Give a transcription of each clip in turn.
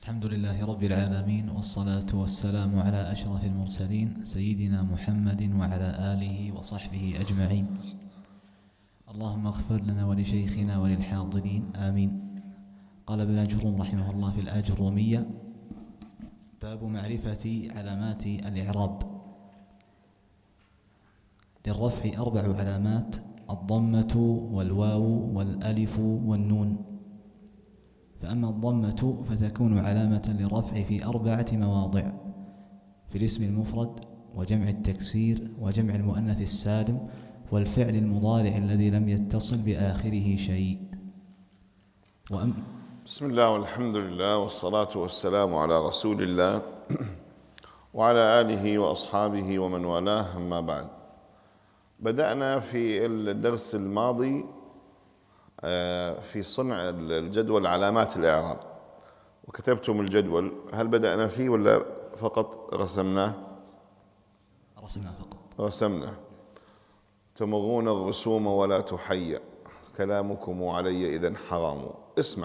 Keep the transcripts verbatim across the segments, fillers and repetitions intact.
الحمد لله رب العالمين، والصلاة والسلام على أشرف المرسلين سيدنا محمد وعلى آله وصحبه أجمعين. اللهم اغفر لنا ولشيخنا وللحاضرين آمين. قال ابن الأجروم رحمه الله في الآجرومية: باب معرفة علامات الإعراب. للرفع أربع علامات: الضمة والواو والألف والنون. فأما الضمة فتكون علامة للرفع في أربعة مواضع: في الاسم المفرد، وجمع التكسير، وجمع المؤنث السالم، والفعل المضارع الذي لم يتصل بآخره شيء. وأم بسم الله والحمد لله والصلاة والسلام على رسول الله وعلى آله وأصحابه ومن والاه، أما بعد. بدأنا في الدرس الماضي في صنع الجدول علامات الإعراب، وكتبتم الجدول. هل بدأنا فيه ولا فقط رسمناه؟ رسمناه فقط. رسمناه. تمغون الرسوم ولا تحيا، كلامكم علي إذن حرام. اسمع،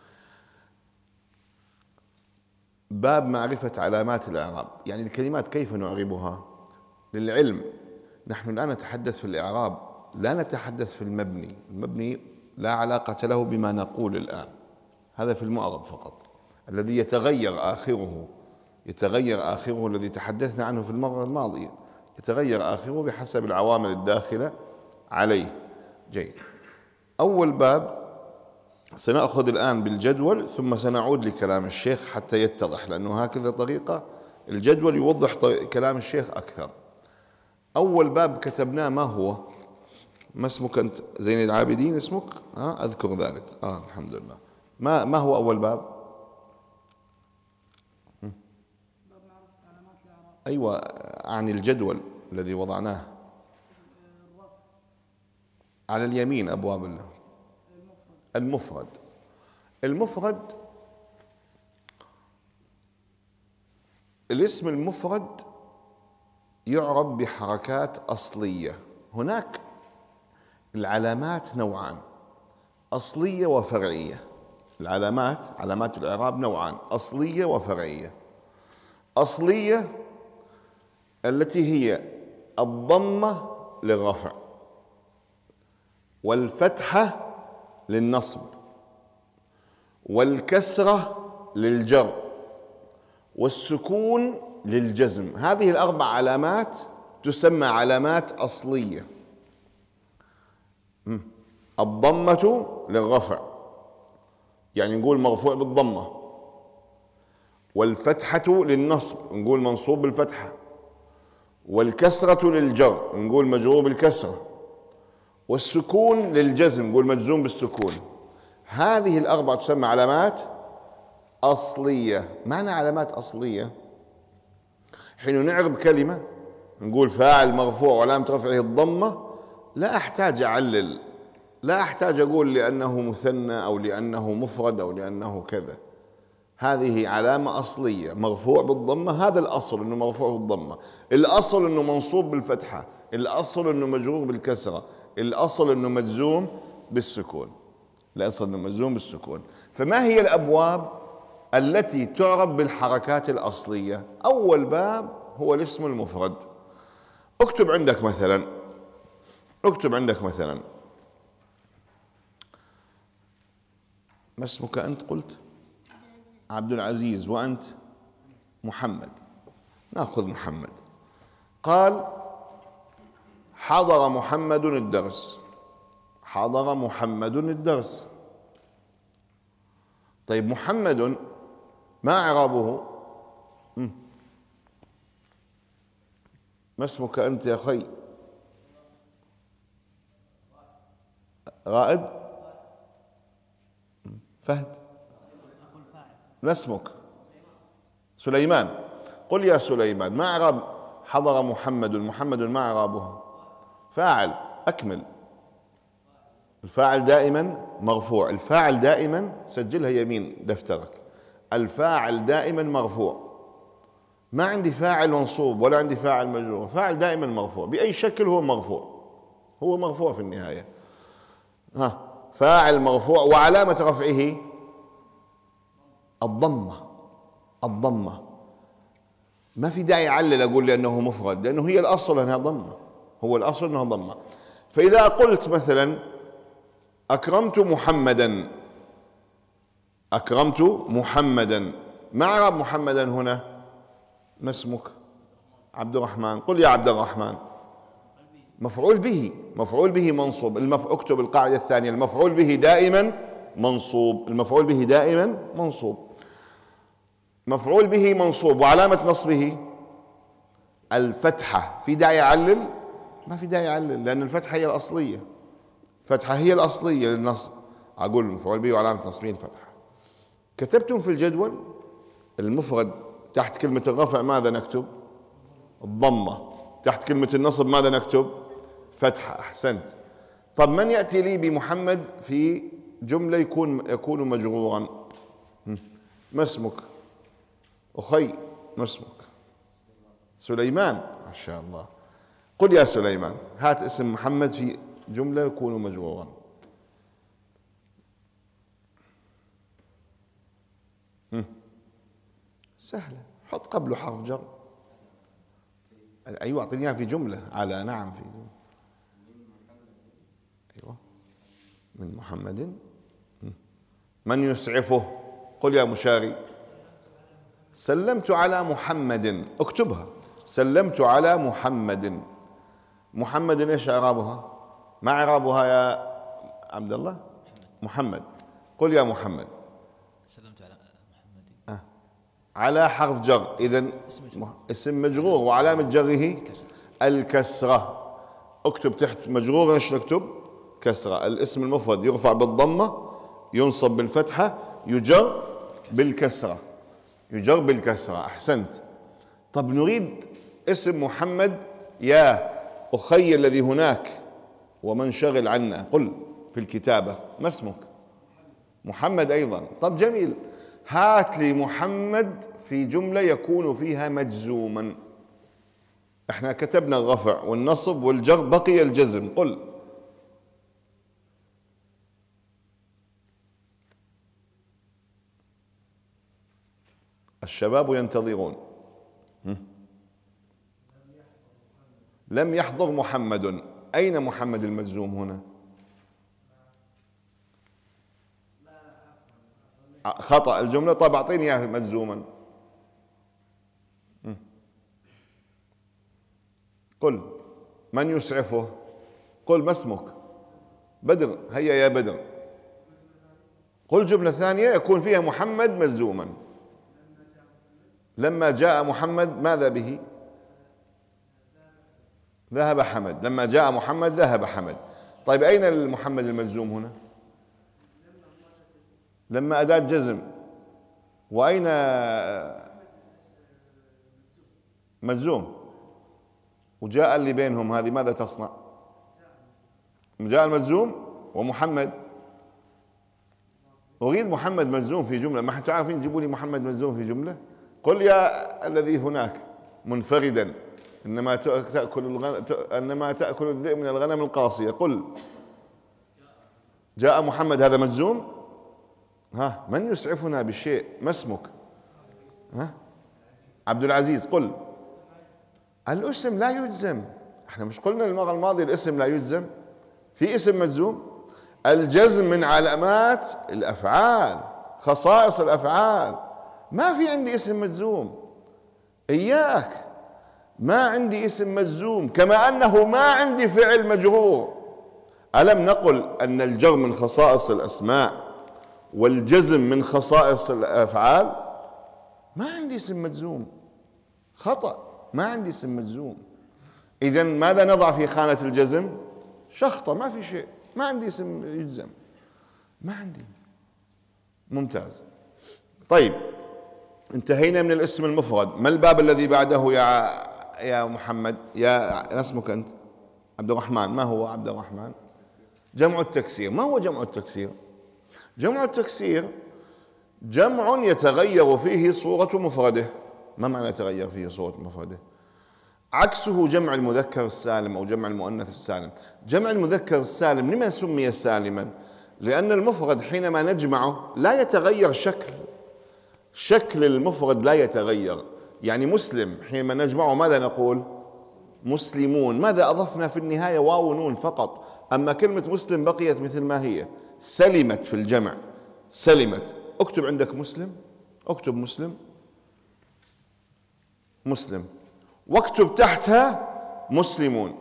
باب معرفة علامات الإعراب، يعني الكلمات كيف نعربها. للعلم، نحن الآن نتحدث في الإعراب، لا نتحدث في المبني. المبني لا علاقة له بما نقول الآن، هذا في المعرب فقط، الذي يتغير آخره يتغير آخره الذي تحدثنا عنه في المرة الماضية، يتغير آخره بحسب العوامل الداخلة عليه. جيد. أول باب سنأخذ الآن بالجدول، ثم سنعود لكلام الشيخ حتى يتضح، لأنه هكذا طريقة الجدول يوضح كلام الشيخ أكثر. أول باب كتبناه ما هو؟ ما اسمك أنت؟ زين العابدين اسمك؟ آه أذكر ذلك. آه الحمد لله. ما ما هو أول باب؟ باب معرفة علامات الإعراب. أيوة، عن الجدول الذي وضعناه على اليمين، أبواب الله. المفرد. المفرد الاسم المفرد يعرب بحركات أصلية. هناك العلامات نوعان: أصلية وفرعية. العلامات، علامات الإعراب نوعان: أصلية وفرعية. أصلية التي هي الضمة للرفع، والفتحة للنصب، والكسرة للجر، والسكون للجزم. هذه الأربع علامات تسمى علامات أصلية. الضمة للرفع، يعني نقول مرفوع بالضمة، والفتحة للنصب، نقول منصوب بالفتحة، والكسرة للجر، نقول مجرور بالكسرة، والسكون للجزم، نقول مجزوم بالسكون. هذه الأربعة تسمى علامات أصلية. معنى علامات أصلية، حين نعرب كلمة نقول فاعل مرفوع وعلامة رفعه الضمة، لا أحتاج أعلل، لا أحتاج أقول لأنه مثنى أو لأنه مفرد أو لأنه كذا. هذه علامة أصلية، مرفوع بالضمة. هذا الأصل أنه مرفوع بالضمة، الأصل أنه منصوب بالفتحة، الأصل أنه مجرور بالكسرة، الأصل أنه مجزوم بالسكون، الأصل أنه مجزوم بالسكون. فما هي الأبواب التي تعرب بالحركات الأصلية؟ أول باب هو الاسم المفرد. اكتب عندك مثلا اكتب عندك مثلا ما اسمك أنت؟ قلت عبد العزيز. وأنت؟ محمد. نأخذ محمد. قال: حضر محمد الدرس. حضر محمد الدرس. طيب، محمد ما إعرابه؟ ما اسمك أنت يا أخي؟ رائد؟ فهد؟ ما اسمك؟ سليمان. قل يا سليمان، ما إعراب حضر محمد؟ محمد ما إعرابه؟ فاعل. أكمل. الفاعل دائما مرفوع. الفاعل دائما، سجلها يمين دفترك، الفاعل دائما مرفوع. ما عندي فاعل منصوب ولا عندي فاعل مجرور، فاعل دائما مرفوع بأي شكل، هو مرفوع، هو مرفوع في النهاية. ها، فاعل مرفوع، وعلامة رفعه الضمة. الضمة. ما في داعي أعلل أقول لأنه مفرد، لأنه هي الأصل أنها ضمة، هو الأصل أنها ضمة. فإذا قلت مثلا أكرمت محمدا، أكرمت محمدا، ما إعراب محمدا هنا؟ ما اسمك؟ عبد الرحمن. قل يا عبد الرحمن. مفعول به، مفعول به منصوب. المف... اكتب القاعدة الثانية، المفعول به دائما منصوب، المفعول به دائما منصوب. مفعول به منصوب، وعلامة نصبه الفتحة. في داعي أعلل؟ ما في داعي أعلل، لأن الفتحة هي الأصلية، الفتحة هي الأصلية للنصب. أقول مفعول به وعلامة نصبه الفتحة. كتبتم في الجدول المفرد تحت كلمة الرفع ماذا نكتب؟ الضمة. تحت كلمة النصب ماذا نكتب؟ فتحة. أحسنت. طب من يأتي لي بمحمد في جملة يكون يكون مجرورا؟ ما اسمك؟ أخي. ما اسمك؟ سليمان. ما شاء الله. قل يا سليمان. هات اسم محمد في جملة يكون مجرورا. سهلة، حط قبله حرف جر. أيوة أعطيني إياها في جملة. على نعم في جملة. أيوة من محمد. من يسعفه؟ قل يا مشاري. سلمت على محمد. اكتبها. سلمت على محمد. محمد ايش اعرابها؟ ما اعرابها يا عبد الله؟ محمد. قل يا محمد. سلمت على محمد. آه. على حرف جر، اذا اسم مجرور وعلامة جره الكسرة. اكتب تحت مجرور ايش نكتب؟ كسرة. الاسم المفرد يرفع بالضمة، ينصب بالفتحة، يجر بالكسرة، يجر بالكسرة. أحسنت. طب نريد اسم محمد يا أخي الذي هناك ومن شغل عنا. قل في الكتابة ما اسمك؟ محمد أيضا. طب جميل، هات لي محمد في جملة يكون فيها مجزوما. احنا كتبنا الرفع والنصب والجر، بقي الجزم. قل. الشباب ينتظرون. لم يحضر محمد. أين محمد المجزوم هنا؟ خطأ الجملة. طيب أعطيني إياه مجزوما. قل. من يسعفه؟ قل. ما اسمك؟ بدر. هيا يا بدر. قل جملة ثانية يكون فيها محمد مجزوما. لما جاء محمد ماذا به؟ ذهب حمد. لما جاء محمد ذهب حمد. طيب أين المحمد المجزوم هنا؟ لما أداة جزم. وأين مجزوم؟ وجاء اللي بينهم هذه ماذا تصنع؟ جاء المجزوم ومحمد. أريد محمد مجزوم في جملة. ما حتى عارفين تجيبوا لي محمد مجزوم في جملة؟ قل يا الذي هناك منفردا. إنما تأكل الغنم، إنما تأكل الذئب من الغنم القاصية. قل. جاء محمد هذا مجزوم. ها من يسعفنا بالشيء؟ ما اسمك؟ ها عبد العزيز. قل. الاسم لا يجزم. احنا مش قلنا المرة الماضية الاسم لا يجزم؟ في اسم مجزوم. الجزم من علامات الأفعال، خصائص الأفعال. ما في عندي اسم مجزوم. إياك، ما عندي اسم مجزوم، كما أنه ما عندي فعل مجرور. ألم نقل أن الجر من خصائص الأسماء والجزم من خصائص الأفعال؟ ما عندي اسم مجزوم. خطأ، ما عندي اسم مجزوم. إذن ماذا نضع في خانة الجزم؟ شخطة. ما في شيء. ما عندي اسم يجزم، ما عندي. ممتاز. طيب انتهينا من الاسم المفرد. ما الباب الذي بعده يا يا محمد؟ يا اسمك أنت؟ عبد الرحمن. ما هو عبد الرحمن؟ جمع التكسير. ما هو جمع التكسير؟ جمع التكسير جمع يتغير فيه صورة مفرده. ما معنى يتغير فيه صورة مفرده؟ عكسه جمع المذكر السالم أو جمع المؤنث السالم. جمع المذكر السالم لما سمي سالما؟ لأن المفرد حينما نجمعه لا يتغير شكل شكل المفرد لا يتغير. يعني مسلم حينما نجمعه ماذا نقول؟ مسلمون. ماذا أضفنا في النهاية؟ واو ونون فقط. أما كلمة مسلم بقيت مثل ما هي. سلمت في الجمع، سلمت. اكتب عندك مسلم، اكتب مسلم، مسلم، واكتب تحتها مسلمون،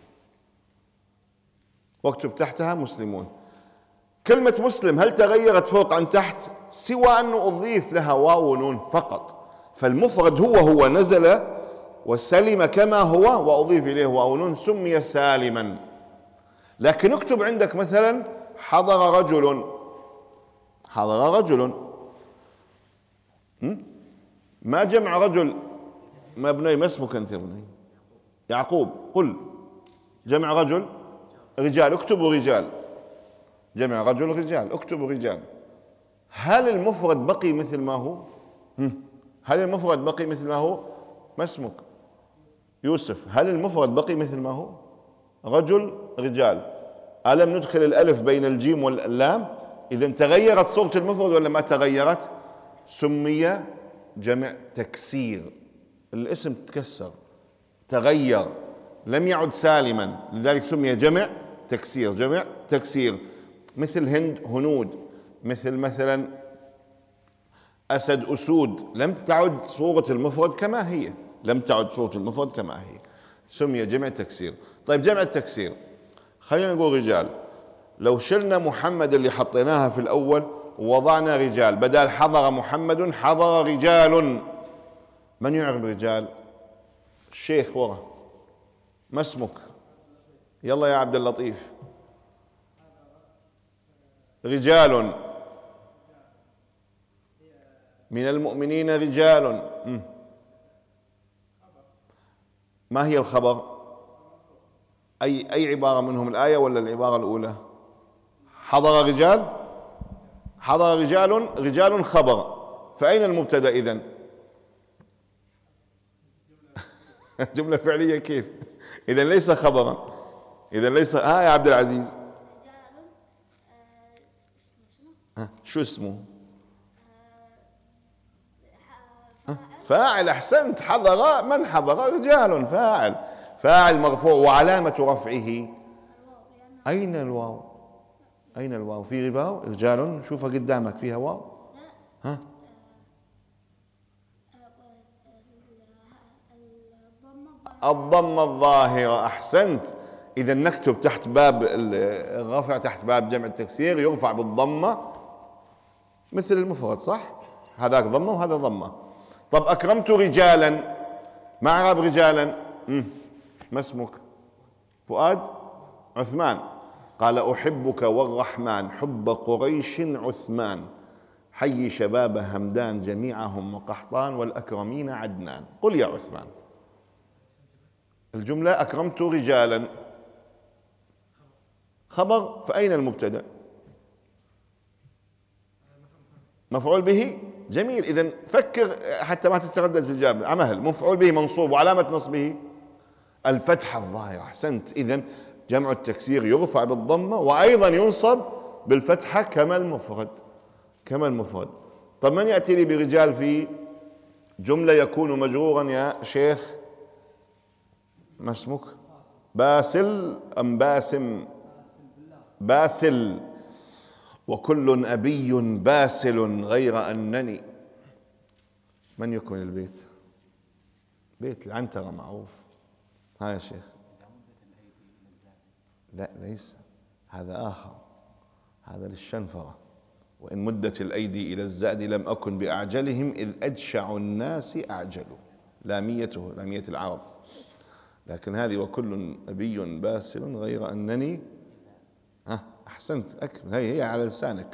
واكتب تحتها مسلمون. كلمة مسلم هل تغيرت فوق عن تحت؟ سوى أنه أضيف لها واو ونون فقط. فالمفرد هو هو نزل وسلم كما هو وأضيف إليه واو ونون، سمي سالما. لكن اكتب عندك مثلا حضر رجل، حضر رجل، ما جمع رجل؟ ما بني، ما اسمك أنت يا بني؟ يعقوب. قل جمع رجل رجال، اكتبوا رجال. جمع رجل رجال، اكتبوا رجال. هل المفرد بقي مثل ما هو؟ هل المفرد بقي مثل ما هو؟ ما اسمك؟ يوسف. هل المفرد بقي مثل ما هو؟ رجل رجال. ألم ندخل الألف بين الجيم واللام؟ إذا تغيرت صورة المفرد ولا ما تغيرت؟ سمي جمع تكسير. الاسم تكسر، تغير، لم يعد سالما، لذلك سمي جمع تكسير. جمع تكسير. مثل هند هنود، مثل مثلا أسد أسود. لم تعد صورة المفرد كما هي، لم تعد صورة المفرد كما هي، سمي جمع تكسير. طيب جمع التكسير خلينا نقول رجال. لو شلنا محمد اللي حطيناها في الأول ووضعنا رجال، بدل حضر محمد حضر رجال. من يعرف رجال؟ الشيخ ورا. ما اسمك؟ يلا يا عبد اللطيف. رجال من المؤمنين رجال. ما هي الخبر؟ أي أي عبارة منهم، الآية ولا العبارة الأولى؟ حضر رجال، حضر رجال، رجال خبر. فأين المبتدأ إذن؟ جملة فعلية كيف؟ إذن ليس خبرا، إذن ليس. ها يا عبد العزيز، شو اسمه؟ فاعل. أحسنت. حضر، من حضر؟ رجال. فاعل، فاعل مرفوع. وعلامة رفعه أين الواو؟ أين الواو؟ في واو رجال، شوفها قدامك فيها واو. ها الضمة الظاهرة. أحسنت. إذا نكتب تحت باب الرفع، تحت باب جمع التكسير، يرفع بالضمة مثل المفرد، صح؟ هذاك ضمة وهذا ضمة. طب أكرمت رجالا، ما أعرب رجالا؟ ما اسمك؟ فؤاد. عثمان. قال أحبك والرحمن حب قريش عثمان، حي شباب همدان جميعهم وقحطان والأكرمين عدنان. قل يا عثمان. الجملة أكرمت رجالا خبر. فأين المبتدأ؟ مفعول به. جميل. إذن فكر حتى ما تتردد في الإجابة. عمل مفعول به منصوب وعلامة نصبه الفتحة الظاهرة. أحسنت. إذن جمع التكسير يرفع بالضمة وأيضا ينصب بالفتحة كما المفرد، كما المفرد. طب من يأتي لي برجال في جملة يكون مجرورا يا شيخ؟ ما اسمك؟ باسل أم باسم؟ باسل. وكل أبي باسل غير أنني. من يكمل البيت؟ بيت العنترة معروف. ها يا شيخ. لا ليس، هذا آخر، هذا للشنفرة. وإن مدت الأيدي إلى الزاد لم أكن بأعجلهم إذ أجشع الناس أعجلوا. لاميته لامية العرب. لكن هذه وكل أبي باسل غير أنني. ها أحسنت. أكمل. هي هي على لسانك.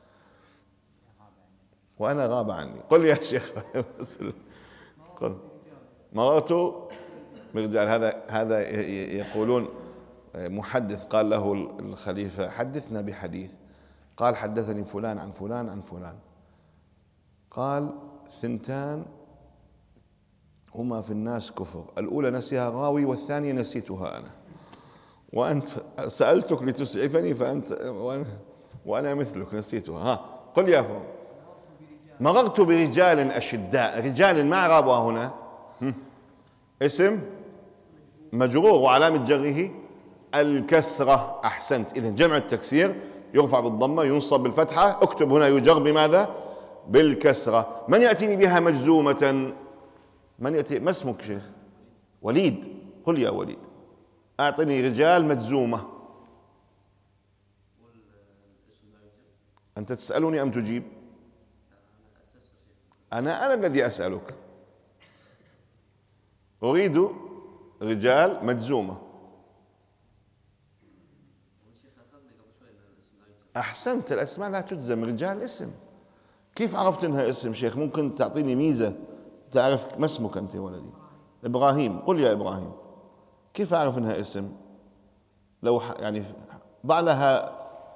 وأنا غاب عني. قل يا شيخ. قل. مررت برجال. هذا هذا يقولون محدث قال له الخليفة حدثنا بحديث. قال حدثني فلان عن فلان عن فلان. قال ثنتان هما في الناس كفر، الأولى نسيها راوي والثانية نسيتها أنا، وأنت سألتك لتسعفني فأنت وأنا, وأنا مثلك نسيتها. ها قل يا فهم. مررت برجال أشداء. رجال ما إعرابها هنا؟ اسم مجرور وعلامة جره الكسرة. أحسنت. إذن جمع التكسير يرفع بالضمة ينصب بالفتحة. اكتب هنا يجر بماذا؟ بالكسرة. من يأتيني بها مجزومة؟ من يأتي؟ ما اسمك شيخ؟ وليد. قل يا وليد أعطني رجال مجزومة. أنت تسألني أم تجيب؟ أنا أنا الذي أسألك. أريد رجال مجزومة. أحسنت. الأسماء لا تجزم. رجال اسم. كيف عرفت أنها اسم شيخ؟ ممكن تعطيني ميزة تعرف ما اسمك أنت يا ولدي؟ إبراهيم. قل يا إبراهيم كيف أعرف أنها اسم؟ لو يعني ضع لها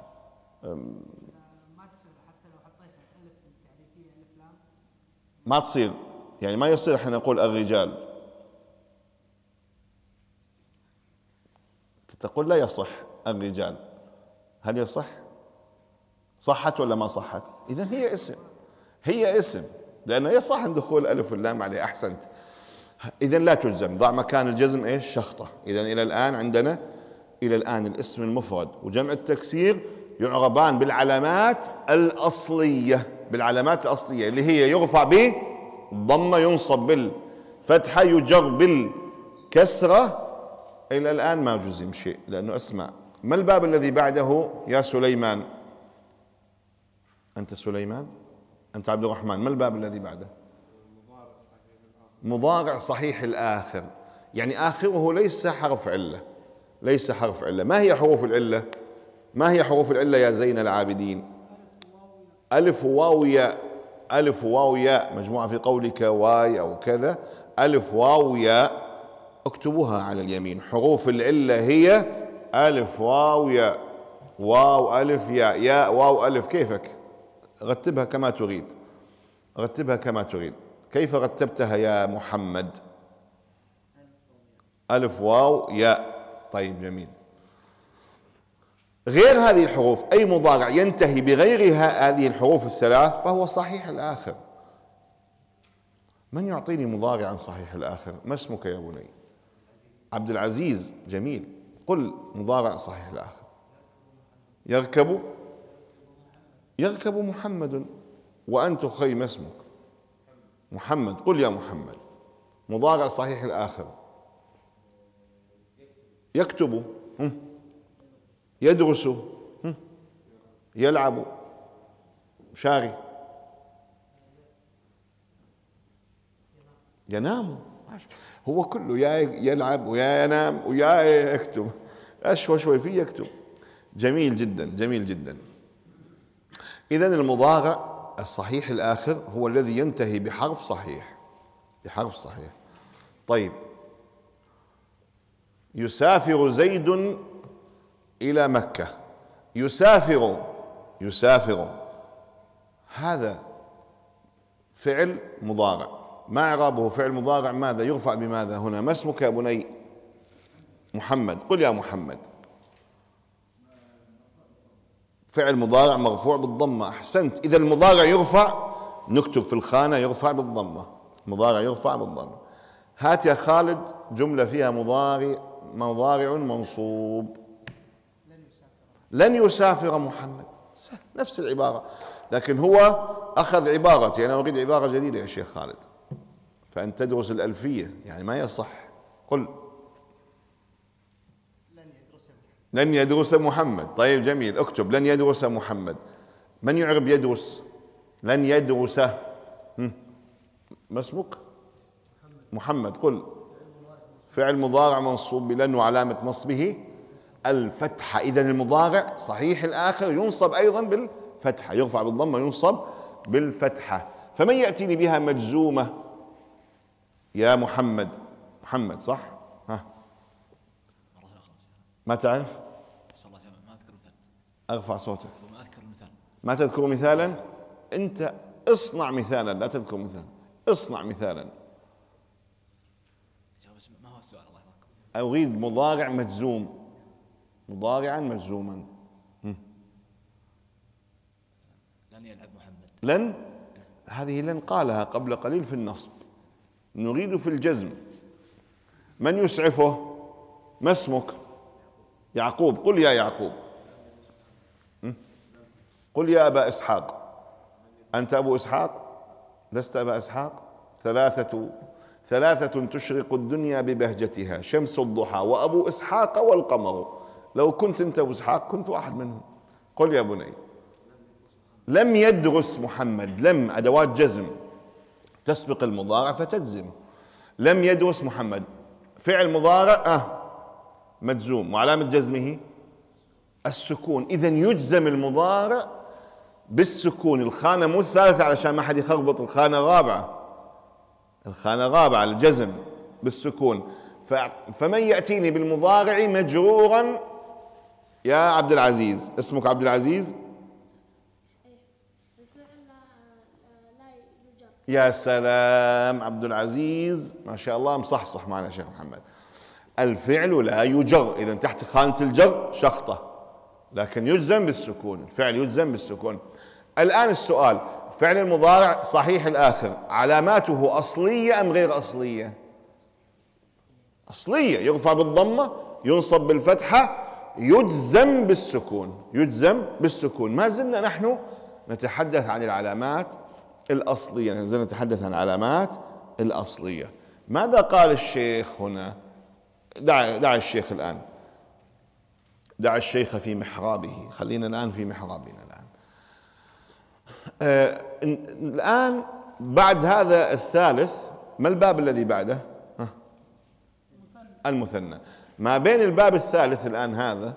ما تصير حتى لو حطيت ألف التعريفية ألف لام ما تصير. يعني ما يصير احنا نقول الرجال. تقول لا يصح الرجال. هل يصح؟ صحت ولا ما صحت؟ إذن هي اسم. هي اسم لأنه يصح أن دخول ألف واللام عليه. أحسنت. إذن لا تلزم. ضع مكان الجزم إيش؟ شخطة. إذن إلى الآن عندنا إلى الآن الاسم المفرد وجمع التكسير يعربان بالعلامات الأصلية. بالعلامات الأصلية اللي هي يرفع بالضمة ينصب بالفتحة يجر بالكسرة. إلى الآن ما جزم شيء لأنه أسماء. ما الباب الذي بعده يا سليمان؟ أنت سليمان؟ أنت عبد الرحمن. ما الباب الذي بعده؟ مضارع صحيح الآخر. يعني آخره ليس حرف علة. ليس حرف علة. ما هي حروف العلة؟ ما هي حروف العلة يا زين العابدين؟ ألف واو ياء. ألف واو ياء مجموعة في قولك واي أو كذا. ألف واو ياء اكتبوها على اليمين. حروف العلة هي ألف واو ياء. واو ألف ياء. ياء واو ألف. كيفك؟ رتبها كما تريد. رتبها كما تريد. كيف رتبتها يا محمد؟ ألف واو ياء. طيب جميل. غير هذه الحروف أي مضارع ينتهي بغير هذه الحروف الثلاث فهو صحيح الآخر. من يعطيني مضارعا صحيح الآخر؟ ما اسمك يا بني؟ عبد العزيز. جميل. قل مضارع صحيح الآخر. يركب. يركب محمد. وأنت أخي ما اسمك؟ محمد. قل يا محمد مضارع صحيح الآخر. يكتب. يدرس. يلعب. شاري. ينام. هو كله يا يلعب ويا ينام ويا يكتب. أشوى شوي فيه يكتب. جميل جدا. جميل جدا. إذن المضارع الصحيح الآخر هو الذي ينتهي بحرف صحيح. بحرف صحيح. طيب يسافر زيد إلى مكة. يسافر. يسافر هذا فعل مضارع. ما إعرابه؟ فعل مضارع ماذا؟ يرفع بماذا هنا؟ ما اسمك يا بني؟ محمد. قل يا محمد. فعل مضارع مرفوع بالضمة. أحسنت. إذا المضارع يرفع نكتب في الخانة يرفع بالضمة. مضارع يرفع بالضمة. هات يا خالد جملة فيها مضارع مضارع منصوب. لن يسافر محمد. نفس العبارة لكن هو أخذ عبارتي. أنا أريد عبارة جديدة يا شيخ خالد. فأنت تدرس الألفية يعني ما يصح. قل لن يدرس محمد. طيب جميل. اكتب لن يدرس محمد. من يعرب يدرس؟ لن يدرس. ما اسمك؟ محمد. قل فعل مضارع منصوب بلن وعلامة نصبه الفتحة. إذا المضارع صحيح الآخر ينصب أيضا بالفتحة. يرفع بالضمة ينصب بالفتحة. فمن يأتيني بها مجزومة يا محمد؟ محمد صح؟ ها ما تعرف؟ ما أذكر مثال. أرفع صوتك. ما أذكر مثال. ما تذكر مثالا؟ أنت اصنع مثالا. لا تذكر مثالا. اصنع مثالا. ما هو السؤال؟ الله يرحمكم. أريد مضارع مجزوم. مضارعا مجزوما. لن يلعب محمد. لن هذه لن قالها قبل قليل في النصب، نريد في الجزم. من يسعفه؟ ما اسمك؟ يعقوب. قل يا يعقوب. قل يا أبا إسحاق. أنت أبو إسحاق؟ لست أبا إسحاق؟ ثلاثة ثلاثة تشرق الدنيا ببهجتها، شمس الضحى وأبو إسحاق والقمر. لو كنت أنت أبو إسحاق كنت واحد منهم. قل يا بني. لم يدرس محمد. لم أدوات جزم تسبق المضارع فتجزم. لم يدرس محمد فعل مضارع أه مجزوم وعلامة جزمه السكون. إذن يجزم المضارع بالسكون. الخانة مو الثالثة علشان ما حد يخربط، الخانة الرابعة، الخانة الرابعة الجزم بالسكون. فمن يأتيني بالمضارع مجرورا يا عبد العزيز. اسمك عبد العزيز؟ يا سلام، عبد العزيز ما شاء الله مصحصح معنا شيخ محمد. الفعل لا يجر، إذا تحت خانة الجر شخطة، لكن يجزم بالسكون. الفعل يجزم بالسكون. الآن السؤال، فعل المضارع صحيح الآخر، علاماته أصلية أم غير أصلية؟ أصلية. يرفع بالضمة، ينصب بالفتحة، يجزم بالسكون. يجزم بالسكون. ما زلنا نحن نتحدث عن العلامات الأصلية، ما زلنا نتحدث عن العلامات الأصلية. ماذا قال الشيخ هنا؟ دع, دع الشيخ الآن، دع الشيخ في محرابه. خلينا الآن في محرابنا الآن. آه الآن بعد هذا الثالث ما الباب الذي بعده؟ ها؟ المثنى. ما بين الباب الثالث الآن هذا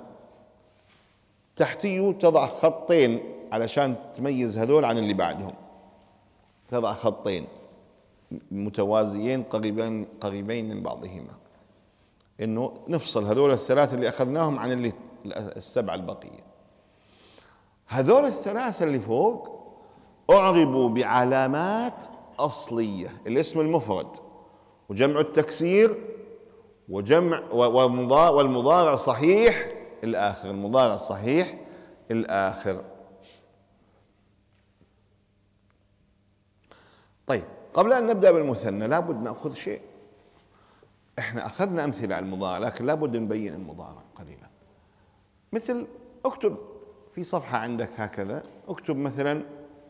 تحتيه تضع خطين علشان تميز هذول عن اللي بعدهم. تضع خطين متوازيين قريبين قريبين من بعضهما، انه نفصل هذول الثلاثه اللي اخذناهم عن اللي السبعه البقيه. هذول الثلاثه اللي فوق اعربوا بعلامات اصليه، الاسم المفرد وجمع التكسير وجمع والمضارع صحيح الاخر. المضارع صحيح الاخر. طيب، قبل أن نبدأ بالمثنى لابد نأخذ شيء. احنا أخذنا أمثلة على المضارع، لكن لابد نبين المضارع قليلا. مثل اكتب في صفحة عندك هكذا، اكتب مثلا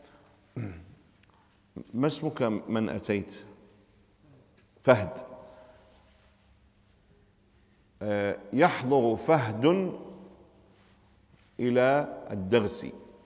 ما اسمك من أتيت؟ فهد. آه يحضر فهد إلى الدرس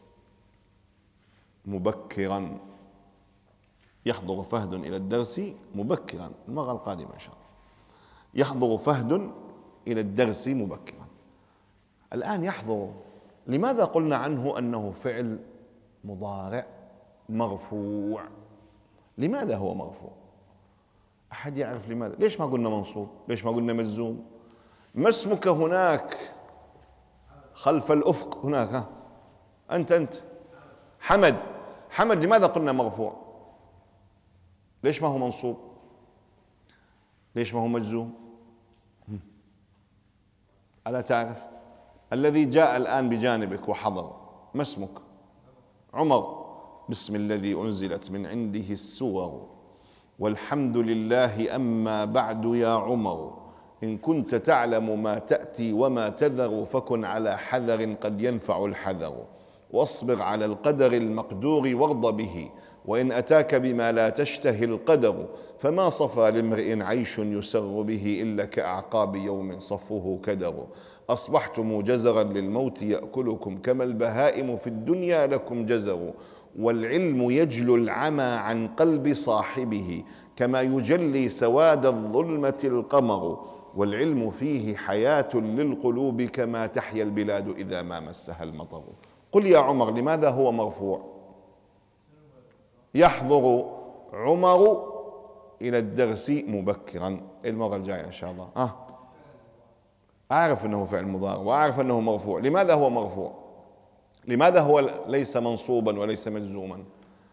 مبكرا. يحضر فهد إلى الدرس مبكرا، المرة القادمة إن شاء الله. يحضر فهد إلى الدرس مبكرا. الآن يحضر، لماذا قلنا عنه أنه فعل مضارع مرفوع؟ لماذا هو مرفوع؟ أحد يعرف لماذا؟ ليش ما قلنا منصوب؟ ليش ما قلنا مجزوم؟ ما اسمك هناك خلف الأفق هناك؟ ها؟ أنت أنت حمد. حمد لماذا قلنا مرفوع؟ ليش ما هو منصوب؟ ليش ما هو مجزوم؟ ألا تعرف؟ الذي جاء الآن بجانبك وحضر ما اسمك؟ عمر. بسم الذي أنزلت من عنده السور والحمد لله أما بعد يا عمر، إن كنت تعلم ما تأتي وما تذر فكن على حذر قد ينفع الحذر، واصبر على القدر المقدور وارض به، وإن أتاك بما لا تشتهي القدر فما صفى لامرئ عيش يسر به إلا كأعقاب يوم صفه كدر، أصبحتم جزرا للموت يأكلكم كما البهائم في الدنيا لكم جزر، والعلم يجلو العمى عن قلب صاحبه كما يجلي سواد الظلمة القمر، والعلم فيه حياة للقلوب كما تحيا البلاد إذا ما مسها المطر. قل يا عمر لماذا هو مرفوع؟ يحضر عمر إلى الدرس مبكرا. المرة الجاية إن شاء الله. آه. أعرف أنه فعل مضارع وأعرف أنه مرفوع. لماذا هو مرفوع؟ لماذا هو ليس منصوبا وليس مجزوما؟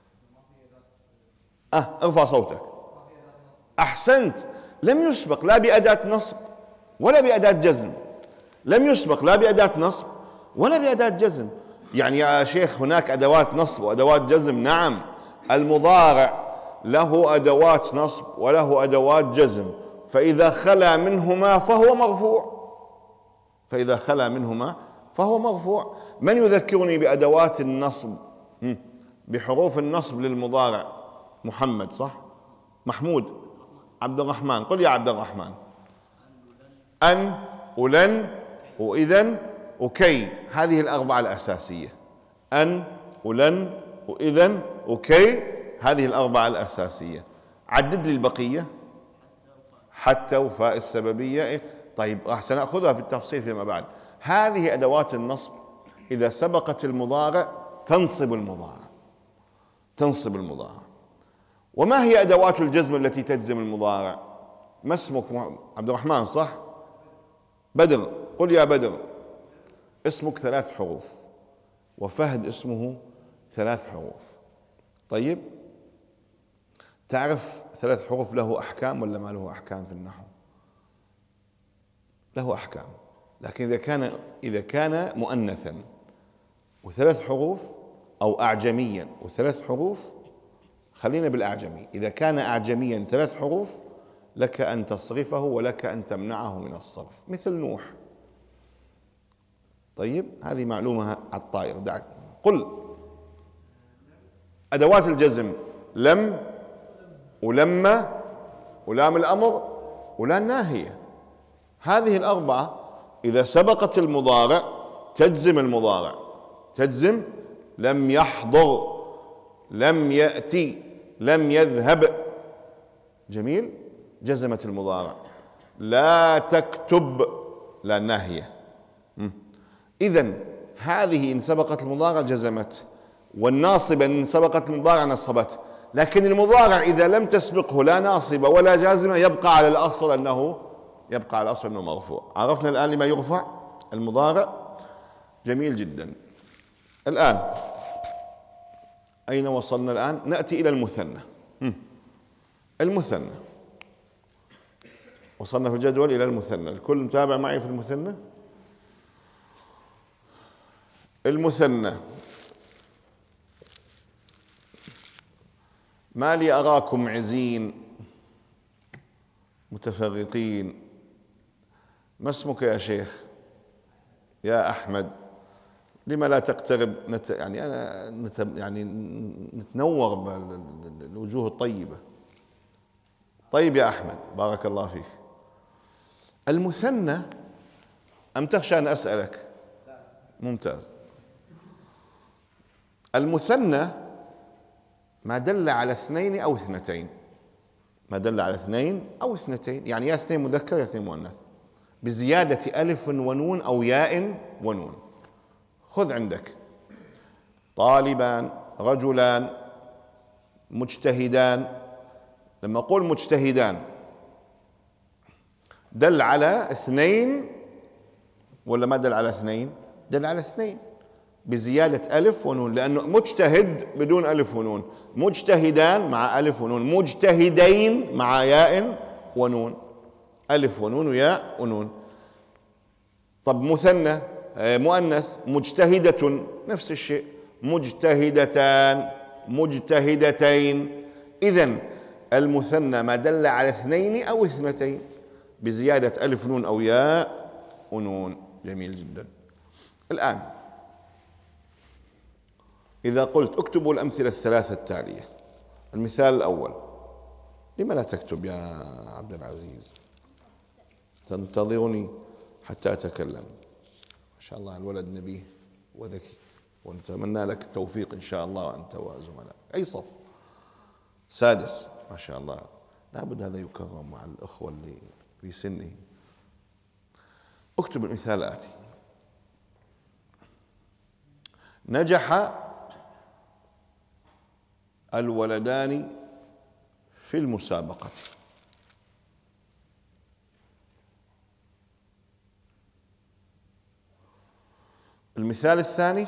أه ارفع صوتك. أحسنت. لم يسبق لا بأداة نصب ولا بأداة جزم. لم يسبق لا بأداة نصب ولا بأداة جزم. يعني يا شيخ هناك أدوات نصب وأدوات جزم، نعم، المضارع له أدوات نصب وله أدوات جزم، فإذا خلا منهما فهو مرفوع، فإذا خلا منهما فهو مرفوع. من يذكرني بأدوات النصب بحروف النصب للمضارع؟ محمد صح؟ محمود، عبد الرحمن، قل يا عبد الرحمن. أن ولن وإذن وكي، هذه الأربعة الأساسية. أن ولن وإذن وكي، هذه الأربعة الأساسية. عدد لي البقية. حتى وفاء السببية. طيب راح سنأخذها بالتفصيل فيما بعد. هذه أدوات النصب إذا سبقت المضارع تنصب المضارع، تنصب المضارع. وما هي أدوات الجزم التي تجزم المضارع؟ ما اسمك؟ عبد الرحمن صح؟ بدر، قل يا بدر. اسمك ثلاث حروف وفهد اسمه ثلاث حروف. طيب تعرف ثلاث حروف له أحكام ولا ما له أحكام في النحو؟ له أحكام، لكن إذا كان إذا كان مؤنثا وثلاث حروف أو أعجميا وثلاث حروف، خلينا بالأعجمي، إذا كان أعجميا ثلاث حروف لك أن تصرفه ولك أن تمنعه من الصرف، مثل نوح. طيب هذه معلومة على الطائر، دعك. قل أدوات الجزم: لم ولما ولام الأمر ولا الناهية. هذه الأربعة إذا سبقت المضارع تجزم المضارع، تجزم. لم يحضر، لم يأتي، لم يذهب. جميل، جزمت المضارع. لا تكتب، لا الناهية. إذن هذه إن سبقت المضارع جزمت، والناصبة إن سبقت المضارع نصبت. لكن المضارع إذا لم تسبقه لا ناصبة ولا جازمة يبقى على الأصل أنه يبقى على الأصل أنه مرفوع. عرفنا الآن لما يرفع المضارع؟ جميل جدا. الآن أين وصلنا الآن؟ نأتي إلى المثنى. المثنى وصلنا في الجدول إلى المثنى. الكل متابع معي في المثنى؟ المثنى ما لي أراكم عزين متفرقين. ما اسمك يا شيخ؟ يا أحمد. لما لا تقترب نت... يعني أنا نت... يعني نتنور بالوجوه الطيبة. طيب يا أحمد، بارك الله فيك. المثنى أم تخشى أن أسألك؟ ممتاز. المثنى ما دل على اثنين أو اثنتين، ما دل على اثنين أو اثنتين، يعني يا اثنين مذكر يا اثنين مؤنث، بزيادة ألف ونون أو ياء ونون. خذ عندك طالبان، رجلان، مجتهدان. لما أقول مجتهدان دل على اثنين ولا ما دل على اثنين؟ دل على اثنين بزيادة ألف ونون، لأنه مجتهد بدون ألف ونون، مجتهدان مع ألف ونون، مجتهدين مع ياء ونون، ألف ونون وياء ونون. طب مثنى مؤنث مجتهدة نفس الشيء، مجتهدتان، مجتهدتين. إذن المثنى ما دل على اثنين أو اثنتين بزيادة ألف نون أو ياء ونون. جميل جدا. الآن إذا قلت اكتبوا الأمثلة الثلاثة التالية. المثال الأول، لما لا تكتب يا عبد العزيز؟ تنتظرني حتى أتكلم. ما شاء الله الولد نبيه وذكي، ونتمنى لك التوفيق إن شاء الله أنت وزملاء. أي صف؟ سادس، ما شاء الله. لابد هذا يكرم مع الأخوة اللي في سنه. اكتب المثال الآتي: نجح الولدان في المسابقة. المثال الثاني: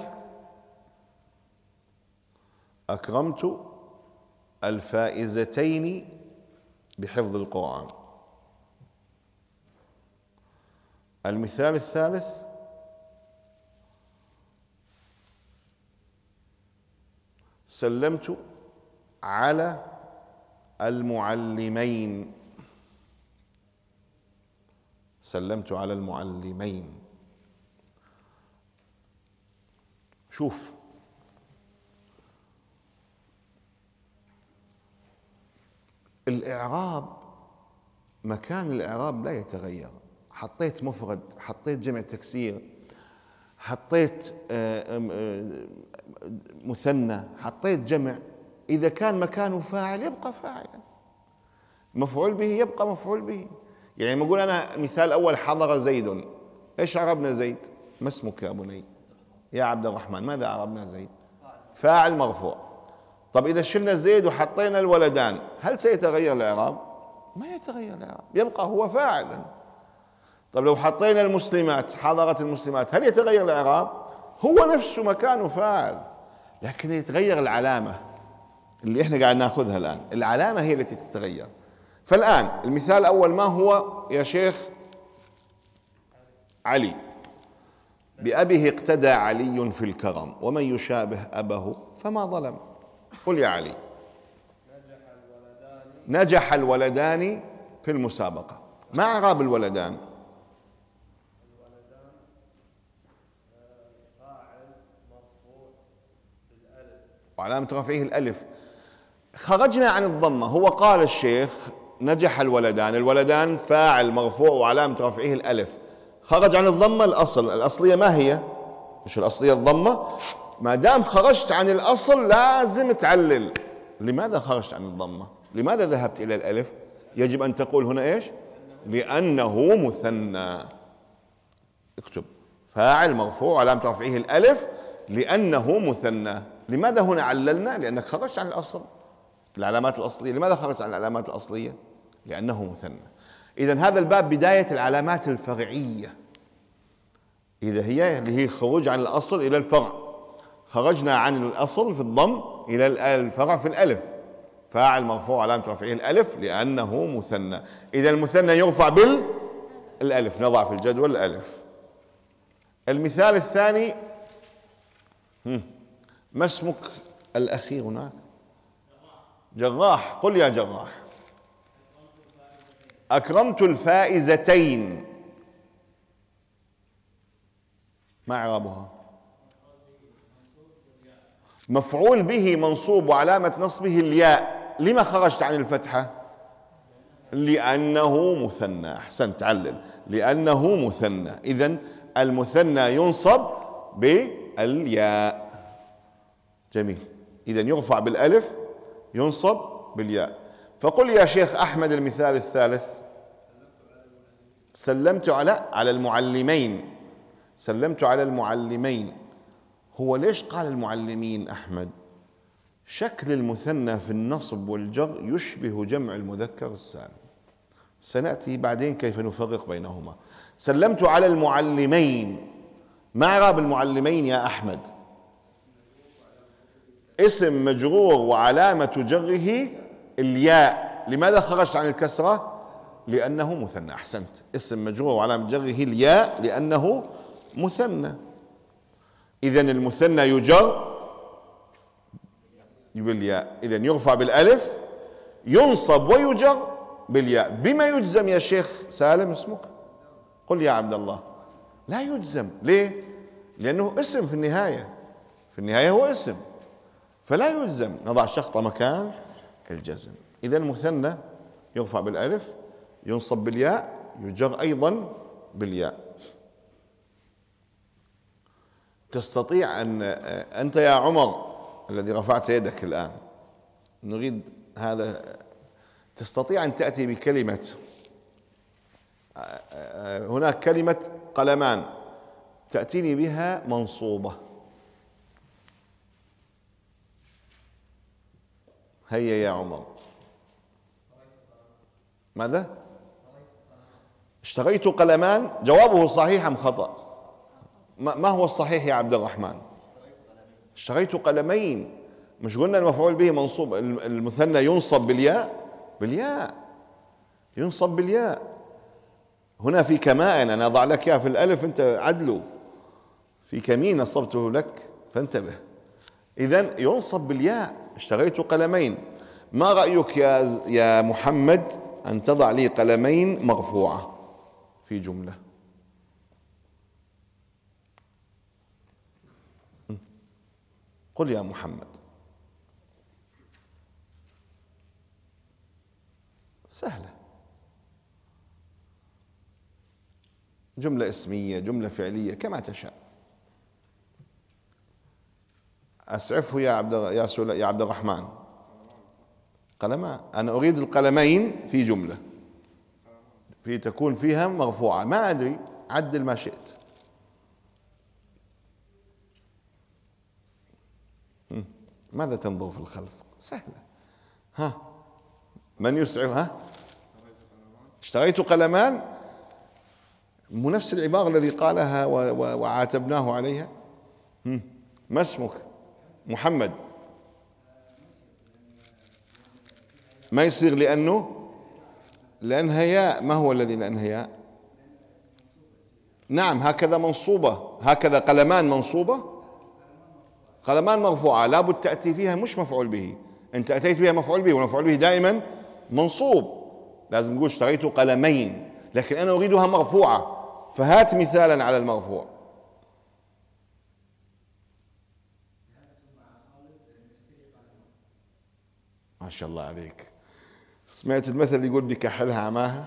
أكرمت الفائزتين بحفظ القرآن. المثال الثالث: سلمت على المعلمين. سلمت على المعلمين. شوف، الإعراب مكان الإعراب لا يتغير. حطيت مفرد، حطيت جمع تكسير، حطيت مثنى، حطيت جمع، إذا كان مكانه فاعل يبقى فاعلا، مفعول به يبقى مفعول به. يعني لما أقول أنا مثال أول حضر زيد، إيش عربنا زيد؟ ما اسمك يا بني؟ يا عبد الرحمن. ماذا عربنا زيد؟ فاعل مرفوع. طب إذا شلنا زيد وحطينا الولدان، هل سيتغير الإعراب؟ ما يتغير الإعراب، يبقى هو فاعلا. طب لو حطينا المسلمات، حضرت المسلمات، هل يتغير الإعراب؟ هو نفسه مكانه فاعل، لكن يتغير العلامة اللي احنا قاعد ناخذها الآن. العلامة هي التي تتغير. فالآن المثال الأول ما هو يا شيخ؟ علي. بأبيه اقتدى علي في الكرم، ومن يشابه أبه فما ظلم. قل يا علي. نجح الولدان في المسابقة. ما إعراب الولدان؟ وعلامة رفعه الألف. خرجنا عن الضمة. هو قال الشيخ نجح الولدان، الولدان فاعل مرفوع وعلامة رفعه الألف. خرج عن الضمة. الأصل الأصلية ما هي؟ مش الأصلية الضمة؟ ما دام خرجت عن الأصل لازم تعلل. لماذا خرجت عن الضمة؟ لماذا ذهبت إلى الألف؟ يجب أن تقول هنا إيش؟ لأنه مثنى. اكتب فاعل مرفوع علامة رفعه الألف لأنه مثنى. لماذا هنا عللنا؟ لأنك خرجت عن الأصل، العلامات الأصلية. لماذا خرجت عن العلامات الأصلية؟ لأنه مثنى. إذن هذا الباب بداية العلامات الفرعية، إذا هي اللي هي الخروج عن الأصل إلى الفرع. خرجنا عن الأصل في الضم إلى الفرع في الألف. فاعل مرفوع علامة رفعه الألف لأنه مثنى. إذا المثنى يرفع بالألف. نضع في الجدول الألف. المثال الثاني، ما اسمك الأخير هناك؟ جراح. قل يا جراح. أكرمت الفائزتين. ما إعرابها؟ مفعول به منصوب وعلامة نصبه الياء. لما خرجت عن الفتحة؟ لأنه مثنى. أحسنت، تعلل. لأنه مثنى. إذن المثنى ينصب بالياء. جميل. إذن يرفع بالألف، ينصب بالياء. فقل يا شيخ أحمد المثال الثالث. سلمت على على المعلمين. سلمت على المعلمين. هو ليش قال المعلمين أحمد؟ شكل المثنى في النصب والجر يشبه جمع المذكر السالم. سنأتي بعدين كيف نفرق بينهما. سلمت على المعلمين. ما إعراب المعلمين يا أحمد؟ اسم مجرور وعلامة جره الياء. لماذا خرجت عن الكسرة؟ لأنه مثنى. أحسنت، اسم مجرور وعلامة جره الياء لأنه مثنى. إذن المثنى يجر بالياء. إذن يرفع بالألف، ينصب ويجر بالياء. بما يجزم يا شيخ سالم اسمك؟ قل يا عبد الله. لا يجزم. ليه؟ لأنه اسم في النهاية. في النهاية هو اسم، فلا يجزم. نضع شخطة مكان الجزم. إذا المثنى يرفع بالألف، ينصب بالياء، يجر أيضا بالياء. تستطيع أن أنت يا عمر الذي رفعت يدك الآن، نريد هذا، تستطيع أن تأتي بكلمة، هناك كلمة قلمان، تأتيني بها منصوبة. هيا يا عمر. ماذا؟ اشتريت قلمان. جوابه صحيح أم خطأ؟ ما هو الصحيح يا عبد الرحمن؟ اشتريت قلمين. مش قلنا المفعول به منصوب، المثنى ينصب بالياء؟ بالياء، ينصب بالياء. هنا في كمائن، أنا أضع لك يا في الألف أنت عدله، في كمين نصبته لك فانتبه. إذن ينصب بالياء. اشتريت قلمين. ما رأيك يا يا محمد أن تضع لي قلمين مرفوعة في جملة؟ قل يا محمد. سهلة، جملة اسمية، جملة فعلية، كما تشاء. أسعفه يا عبد يا يا عبد الرحمن. قلمان، أنا أريد القلمين في جملة في تكون فيها مرفوعة، ما أدري، عدل ما شئت. ماذا تنظر في الخلف؟ سهلة. ها، من يسعف؟ ها، اشتريت قلمان، مو نفس العبارة الذي قالها وعاتبناه عليها. ما اسمك؟ محمد. ما يصير لأنه لأنها ياء. ما هو الذي لأنها ياء؟ نعم، هكذا منصوبة، هكذا قلمان منصوبة، قلمان مرفوعة، لابد تأتي فيها مش مفعول به. أنت أتيت بها مفعول به، والمفعول به دائما منصوب، لازم نقول اشتريت قلمين، لكن أنا أريدها مرفوعة، فهات مثالا على المرفوع. ما شاء الله عليك، سمعت المثل اللي يقول لي كحلها عماها.